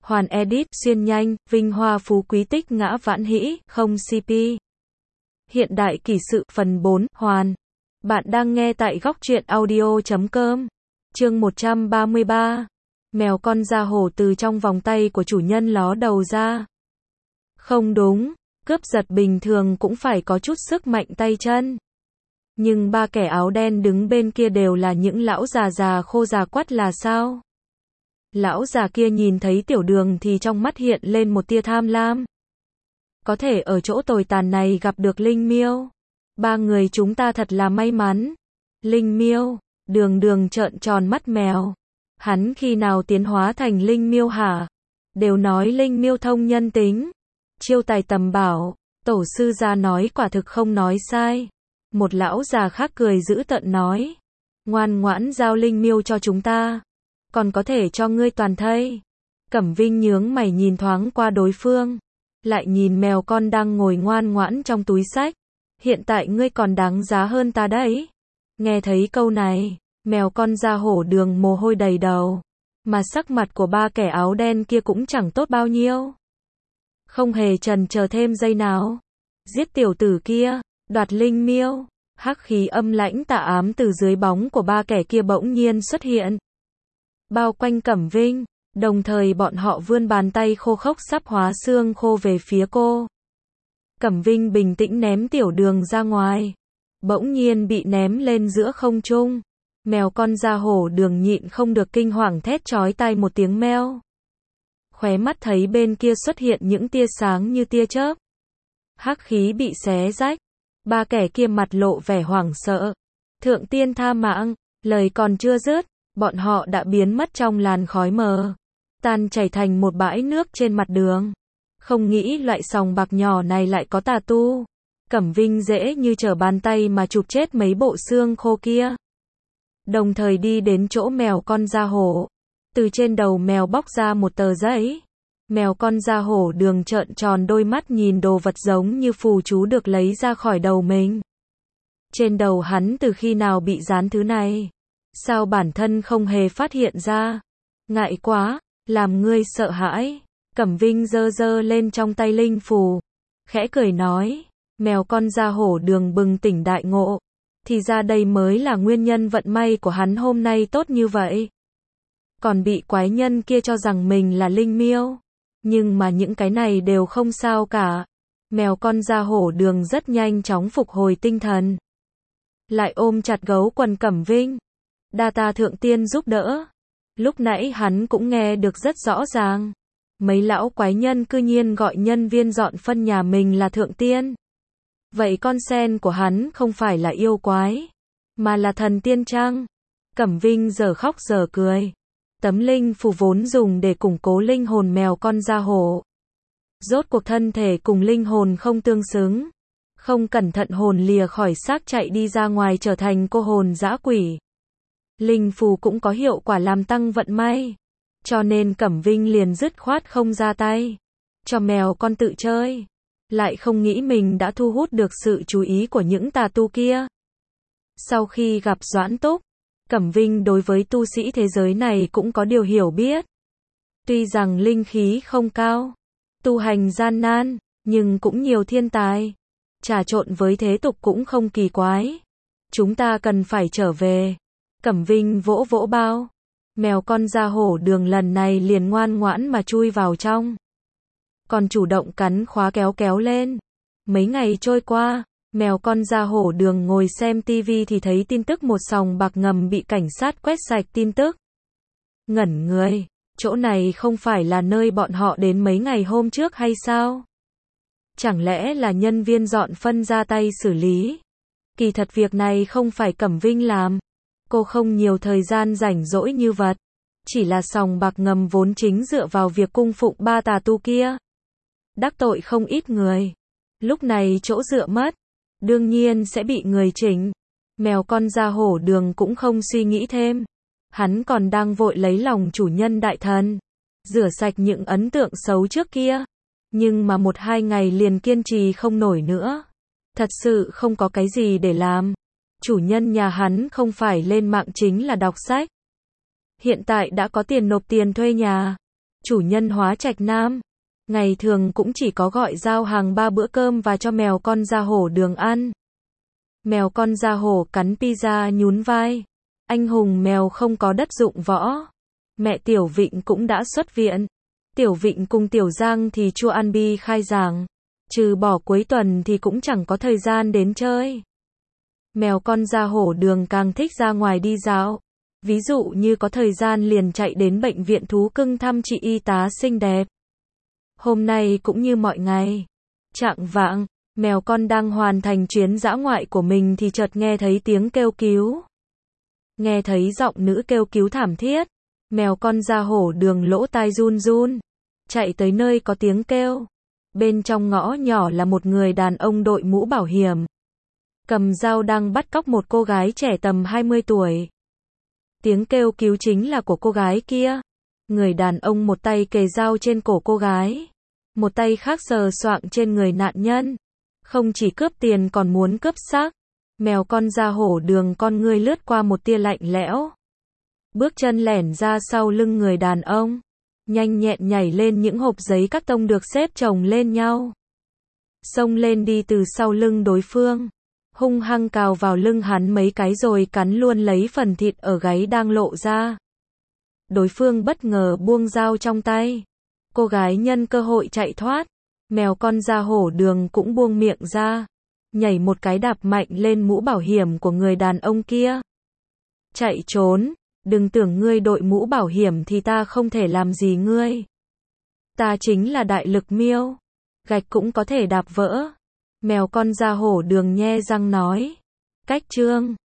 Hoàn edit, xuyên nhanh, vinh hoa phú quý tích ngã vãn hĩ, không CP. Hiện đại kỷ sự, phần 4, Hoàn. Bạn đang nghe tại góc truyện audio.com. Chương 133. Mèo con da hổ từ trong vòng tay của chủ nhân ló đầu ra. Không đúng, cướp giật bình thường cũng phải có chút sức mạnh tay chân. Nhưng ba kẻ áo đen đứng bên kia đều là những lão già già khô già quắt là sao? Lão già kia nhìn thấy Tiểu Đường thì trong mắt hiện lên một tia tham lam. Có thể ở chỗ tồi tàn này gặp được Linh Miêu. Ba người chúng ta thật là may mắn. Linh Miêu, Đường trợn tròn mắt mèo. Hắn khi nào tiến hóa thành Linh Miêu hả? Đều nói Linh Miêu thông nhân tính. Chiêu tài tầm bảo, tổ sư gia nói quả thực không nói sai. Một lão già khác cười giễu tợn nói. Ngoan ngoãn giao Linh Miêu cho chúng ta. Còn có thể cho ngươi toàn thây. Cẩm Vinh nhướng mày nhìn thoáng qua đối phương. Lại nhìn mèo con đang ngồi ngoan ngoãn trong túi xách. Hiện tại ngươi còn đáng giá hơn ta đấy. Nghe thấy câu này, mèo con da hổ Đường mồ hôi đầy đầu. Mà sắc mặt của ba kẻ áo đen kia cũng chẳng tốt bao nhiêu. Không hề chần chờ thêm giây nào. Giết tiểu tử kia, đoạt Linh Miêu. Hắc khí âm lãnh tà ám từ dưới bóng của ba kẻ kia bỗng nhiên xuất hiện. Bao quanh Cẩm Vinh, đồng thời bọn họ vươn bàn tay khô khốc sắp hóa xương khô về phía cô. Cẩm Vinh bình tĩnh ném Tiểu Đường ra ngoài. Bỗng nhiên bị ném lên giữa không trung. Mèo con da hổ Đường nhịn không được kinh hoàng thét chói tai một tiếng meo. Khóe mắt thấy bên kia xuất hiện những tia sáng như tia chớp. Hắc khí bị xé rách. Ba kẻ kia mặt lộ vẻ hoảng sợ. Thượng tiên tha mạng, lời còn chưa dứt, bọn họ đã biến mất trong làn khói mờ. Tan chảy thành một bãi nước trên mặt đường. Không nghĩ loại sòng bạc nhỏ này lại có tà tu. Cẩm Vinh dễ như trở bàn tay mà chụp chết mấy bộ xương khô kia. Đồng thời đi đến chỗ mèo con da hổ. Từ trên đầu mèo bóc ra một tờ giấy. Mèo con da hổ Đường trợn tròn đôi mắt nhìn đồ vật giống như phù chú được lấy ra khỏi đầu mình. Trên đầu hắn từ khi nào bị dán thứ này? Sao bản thân không hề phát hiện ra? Ngại quá, làm ngươi sợ hãi. Cẩm Vinh giơ lên trong tay linh phù. Khẽ cười nói. Mèo con da hổ Đường bừng tỉnh đại ngộ. Thì ra đây mới là nguyên nhân vận may của hắn hôm nay tốt như vậy. Còn bị quái nhân kia cho rằng mình là Linh Miêu. Nhưng mà những cái này đều không sao cả. Mèo con da hổ Đường rất nhanh chóng phục hồi tinh thần. Lại ôm chặt gấu quần Cẩm Vinh. Đa tạ thượng tiên giúp đỡ. Lúc nãy hắn cũng nghe được rất rõ ràng. Mấy lão quái nhân cư nhiên gọi nhân viên dọn phân nhà mình là thượng tiên. Vậy con sen của hắn không phải là yêu quái, mà là thần tiên chăng? Cẩm Vinh giờ khóc giờ cười. Tấm linh phù vốn dùng để củng cố linh hồn mèo con da hổ. Rốt cuộc thân thể cùng linh hồn không tương xứng. Không cẩn thận hồn lìa khỏi xác chạy đi ra ngoài trở thành cô hồn dã quỷ. Linh phù cũng có hiệu quả làm tăng vận may. Cho nên Cẩm Vinh liền dứt khoát không ra tay. Cho mèo con tự chơi. Lại không nghĩ mình đã thu hút được sự chú ý của những tà tu kia. Sau khi gặp Doãn Túc, Cẩm Vinh đối với tu sĩ thế giới này cũng có điều hiểu biết. Tuy rằng linh khí không cao, tu hành gian nan, nhưng cũng nhiều thiên tài. Trà trộn với thế tục cũng không kỳ quái. Chúng ta cần phải trở về. Cẩm Vinh vỗ vỗ bao. Mèo con da hổ Đường lần này liền ngoan ngoãn mà chui vào trong. Còn chủ động cắn khóa kéo lên. Mấy ngày trôi qua, mèo con da hổ Đường ngồi xem tivi thì thấy tin tức một sòng bạc ngầm bị cảnh sát quét sạch tin tức. Ngẩn người, chỗ này không phải là nơi bọn họ đến mấy ngày hôm trước hay sao? Chẳng lẽ là nhân viên dọn phân ra tay xử lý? Kỳ thật việc này không phải Cẩm Vinh làm. Cô không nhiều thời gian rảnh rỗi như vật. Chỉ là sòng bạc ngầm vốn chính dựa vào việc cung phụng ba tà tu kia. Đắc tội không ít người. Lúc này chỗ dựa mất. Đương nhiên sẽ bị người chỉnh. Mèo con da hổ Đường cũng không suy nghĩ thêm. Hắn còn đang vội lấy lòng chủ nhân đại thần. Rửa sạch những ấn tượng xấu trước kia. Nhưng mà 1-2 ngày liền kiên trì không nổi nữa. Thật sự không có cái gì để làm. Chủ nhân nhà hắn không phải lên mạng chính là đọc sách. Hiện tại đã có tiền nộp tiền thuê nhà. chủ nhân Hóa Trạch Nam. Ngày thường cũng chỉ có gọi giao hàng 3 bữa cơm và cho mèo con ra hổ đường ăn. Mèo con ra hổ cắn pizza nhún vai. Anh hùng mèo không có đất dụng võ. Mẹ Tiểu Vịnh cũng đã xuất viện. Tiểu Vịnh cùng Tiểu Giang thì chưa ăn bi khai giảng. Trừ bỏ cuối tuần thì cũng chẳng có thời gian đến chơi. Mèo con ra hổ đường càng thích ra ngoài đi dạo. Ví dụ như có thời gian liền chạy đến bệnh viện thú cưng thăm chị y tá xinh đẹp. Hôm nay cũng như mọi ngày. Chạng vạng, mèo con đang hoàn thành chuyến dã ngoại của mình thì chợt nghe thấy tiếng kêu cứu. Nghe thấy giọng nữ kêu cứu thảm thiết. Mèo con ra hổ đường lỗ tai run run. Chạy tới nơi có tiếng kêu. Bên trong ngõ nhỏ là một người đàn ông đội mũ bảo hiểm. Cầm dao đang bắt cóc một cô gái trẻ tầm 20 tuổi. Tiếng kêu cứu chính là của cô gái kia. Người đàn ông một tay kề dao trên cổ cô gái. Một tay khác sờ soạng trên người nạn nhân. Không chỉ cướp tiền còn muốn cướp xác. Mèo con ra hổ đường con ngươi lướt qua một tia lạnh lẽo. Bước chân lẻn ra sau lưng người đàn ông. Nhanh nhẹn nhảy lên những hộp giấy các tông được xếp chồng lên nhau. Xông lên đi từ sau lưng đối phương. Hung hăng cào vào lưng hắn mấy cái rồi cắn luôn lấy phần thịt ở gáy đang lộ ra. Đối phương bất ngờ buông dao trong tay. Cô gái nhân cơ hội chạy thoát. Mèo con ra hổ đường cũng buông miệng ra. Nhảy một cái đạp mạnh lên mũ bảo hiểm của người đàn ông kia. Chạy trốn. Đừng tưởng ngươi đội mũ bảo hiểm thì ta không thể làm gì ngươi. Ta chính là đại lực miêu. Gạch cũng có thể đạp vỡ. Mèo con ra hổ đường nhe răng nói. Cách chương